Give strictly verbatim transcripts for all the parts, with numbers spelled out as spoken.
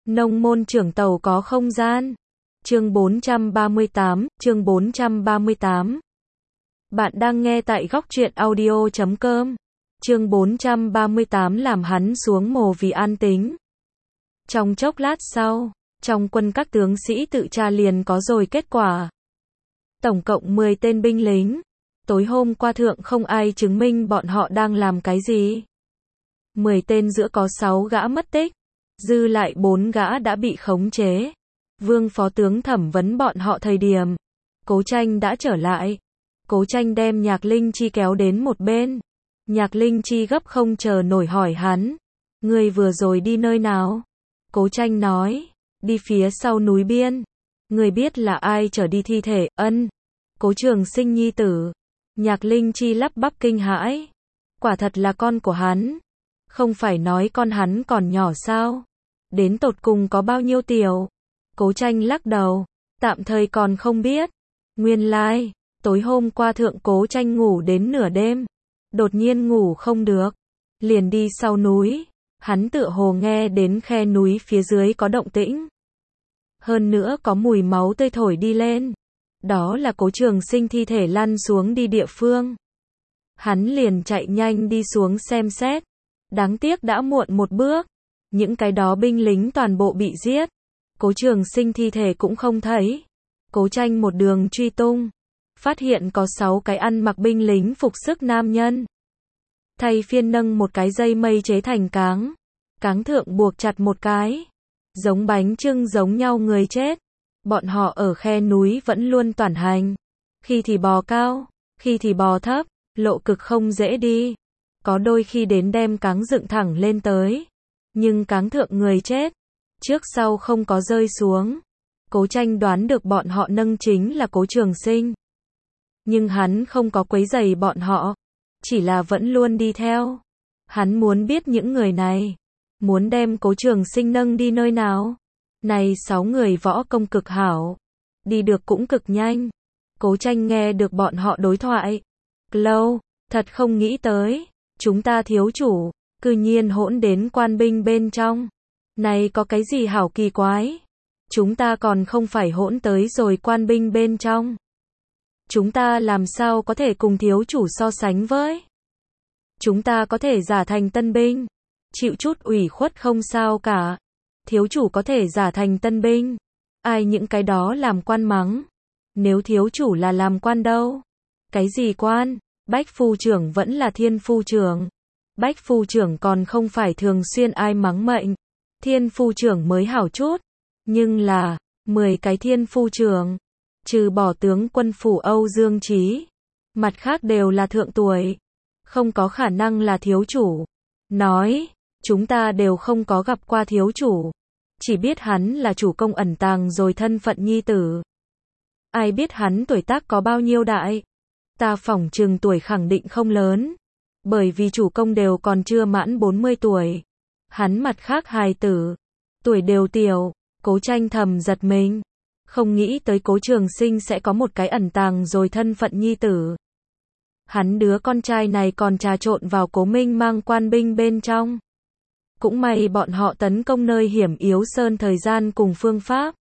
Nông môn trưởng tàu có không gian. Chương bốn trăm ba mươi tám, chương bốn trăm ba mươi tám. Bạn đang nghe tại góc truyện audio chấm com. Chương bốn trăm ba mươi tám làm hắn xuống mồ vì an tính. Trong chốc lát sau, trong quân các tướng sĩ tự tra liền có rồi kết quả. Tổng cộng mười tên binh lính. Tối hôm qua thượng không ai chứng minh bọn họ đang làm cái gì. mười tên giữa có sáu gã mất tích. Dư lại bốn gã đã bị khống chế. Vương phó tướng thẩm vấn bọn họ thời điểm. Cố Tranh đã trở lại. Cố Tranh đem Nhạc Linh Chi kéo đến một bên. Nhạc Linh Chi gấp không chờ nổi hỏi hắn. Ngươi vừa rồi đi nơi nào? Cố Tranh nói. Đi phía sau núi biên. Ngươi biết là ai chở đi thi thể? Ân. Cố Trường Sinh nhi tử. Nhạc Linh Chi lắp bắp kinh hãi. Quả thật là con của hắn. Không phải nói con hắn còn nhỏ sao? Đến tột cùng có bao nhiêu tiểu? Cố Tranh lắc đầu. Tạm thời còn không biết. Nguyên lai, tối hôm qua thượng Cố Tranh ngủ đến nửa đêm. Đột nhiên ngủ không được. Liền đi sau núi. Hắn tựa hồ nghe đến khe núi phía dưới có động tĩnh. Hơn nữa có mùi máu tươi thổi đi lên. Đó là Cố Trường Sinh thi thể lăn xuống đi địa phương. Hắn liền chạy nhanh đi xuống xem xét. Đáng tiếc đã muộn một bước. Những cái đó binh lính toàn bộ bị giết. Cố Trường Sinh thi thể cũng không thấy. Cố Tranh một đường truy tung. Phát hiện có sáu cái ăn mặc binh lính phục sức nam nhân. Thay phiên nâng một cái dây mây chế thành cáng. Cáng thượng buộc chặt một cái. Giống bánh chưng giống nhau người chết. Bọn họ ở khe núi vẫn luôn toản hành. Khi thì bò cao, khi thì bò thấp, lộ cực không dễ đi. Có đôi khi đến đem cáng dựng thẳng lên tới. Nhưng cáng thượng người chết. Trước sau không có rơi xuống. Cố Tranh đoán được bọn họ nâng chính là Cố Trường Sinh. Nhưng hắn không có quấy rầy bọn họ. Chỉ là vẫn luôn đi theo. Hắn muốn biết những người này. Muốn đem Cố Trường Sinh nâng đi nơi nào. Này sáu người võ công cực hảo. Đi được cũng cực nhanh. Cố Tranh nghe được bọn họ đối thoại. Lâu, thật không nghĩ tới. Chúng ta thiếu chủ. Cư nhiên hỗn đến quan binh bên trong. Này có cái gì hảo kỳ quái. Chúng ta còn không phải hỗn tới rồi quan binh bên trong. Chúng ta làm sao có thể cùng thiếu chủ so sánh với. Chúng ta có thể giả thành tân binh. Chịu chút ủy khuất không sao cả. Thiếu chủ có thể giả thành tân binh. Ai những cái đó làm quan mắng. Nếu thiếu chủ là làm quan đâu. Cái gì quan? Bách phu trưởng vẫn là thiên phu trưởng. Bách phu trưởng còn không phải thường xuyên ai mắng mệnh. Thiên phu trưởng mới hảo chút. Nhưng là, mười cái thiên phu trưởng. Trừ bỏ tướng quân phủ Âu Dương Chí. Mặt khác đều là thượng tuổi. Không có khả năng là thiếu chủ. Nói, chúng ta đều không có gặp qua thiếu chủ. Chỉ biết hắn là chủ công ẩn tàng rồi thân phận nhi tử. Ai biết hắn tuổi tác có bao nhiêu đại. Ta phỏng chừng tuổi khẳng định không lớn. Bởi vì chủ công đều còn chưa mãn bốn mươi tuổi. Hắn mặt khác hài tử. Tuổi đều tiểu. Cố Tranh thầm giật mình. Không nghĩ tới Cố Trường Sinh sẽ có một cái ẩn tàng rồi thân phận nhi tử. Hắn đứa con trai này còn trà trộn vào Cố Minh mang quan binh bên trong. Cũng may bọn họ tấn công nơi hiểm yếu sơn thời gian cùng phương pháp.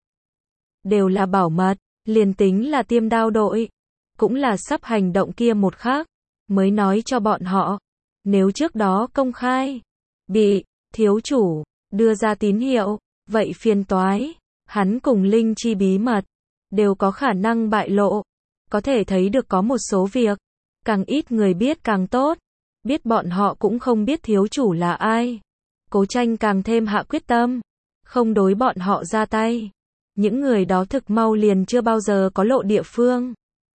Đều là bảo mật, liền tính là tiêm đao đội. Cũng là sắp hành động kia một khắc. Mới nói cho bọn họ. Nếu trước đó công khai. Bị, thiếu chủ, đưa ra tín hiệu. Vậy phiền toái. Hắn cùng Linh Chi bí mật. Đều có khả năng bại lộ. Có thể thấy được có một số việc. Càng ít người biết càng tốt. Biết bọn họ cũng không biết thiếu chủ là ai. Cố Tranh càng thêm hạ quyết tâm. Không đối bọn họ ra tay. Những người đó thực mau liền chưa bao giờ có lộ địa phương.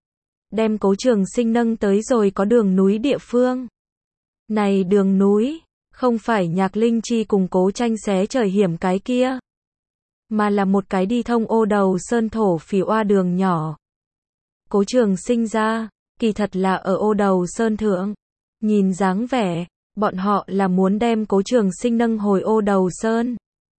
Đem Cố Trường Sinh nâng tới rồi có đường núi địa phương. Này đường núi. Không phải Nhạc Linh Chi cùng Cố Tranh xé trời hiểm cái kia. Mà là một cái đi thông ô đầu sơn thổ phỉ oa đường nhỏ. Cố Trường Sinh ra. Kỳ thật là ở ô đầu sơn thượng. Nhìn dáng vẻ. Bọn họ là muốn đem Cố Trường Sinh nâng hồi ô đầu sơn.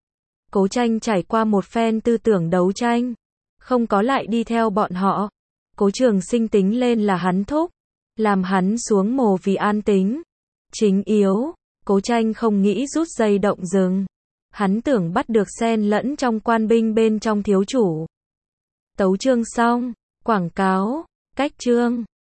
Cố Tranh trải qua một phen tư tưởng đấu tranh. Không có lại đi theo bọn họ. Cố Trường Sinh tính lên là hắn thúc. Làm hắn xuống mồ vì an tính. Chính yếu. Cố Tranh không nghĩ rút dây động rừng. Hắn tưởng bắt được xen lẫn trong quan binh bên trong thiếu chủ. Tấu chương xong. Quảng cáo. Cách chương.